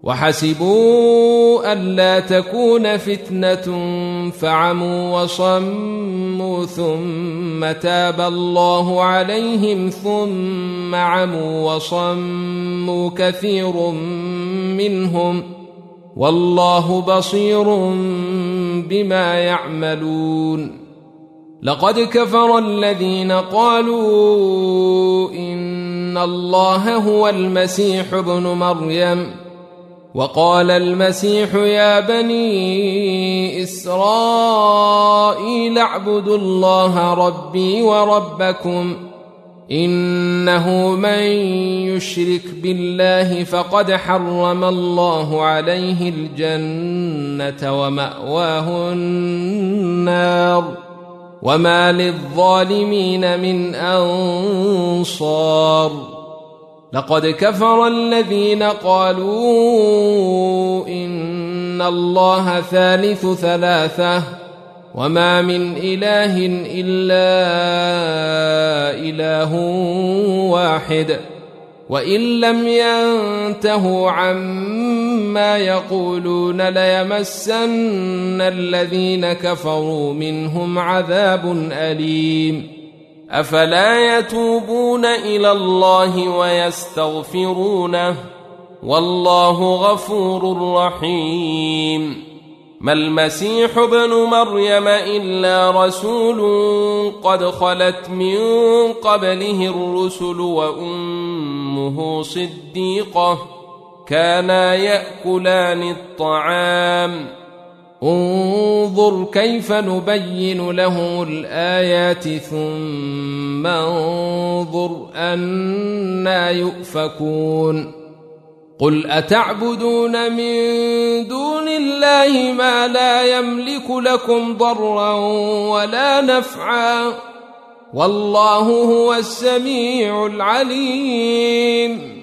وحسبوا ألا تكون فتنة فعموا وصموا ثم تاب الله عليهم ثم عموا وصموا كثير منهم والله بصير بما يعملون. لقد كفر الذين قالوا إن الله هو المسيح ابن مريم وقال المسيح يا بني إسرائيل اعبدوا الله ربي وربكم إنه من يشرك بالله فقد حرم الله عليه الجنة ومأواه النار وما للظالمين من أنصار. لقد كفر الذين قالوا إن الله ثالث ثلاثة وما من إله إلا إله واحد وإن لم ينتهوا عما يقولون ليمسن الذين كفروا منهم عذاب أليم. أفلا يتوبون إلى الله ويستغفرونه والله غفور رحيم. ما المسيح ابن مريم إلا رسول قد خلت من قبله الرسل وأمه صديقة كانا يأكلان الطعام انظر كيف نبين له الآيات ثم انظر أنى يؤفكون. قل أتعبدون من دون الله ما لا يملك لكم ضرا ولا نفعا والله هو السميع العليم.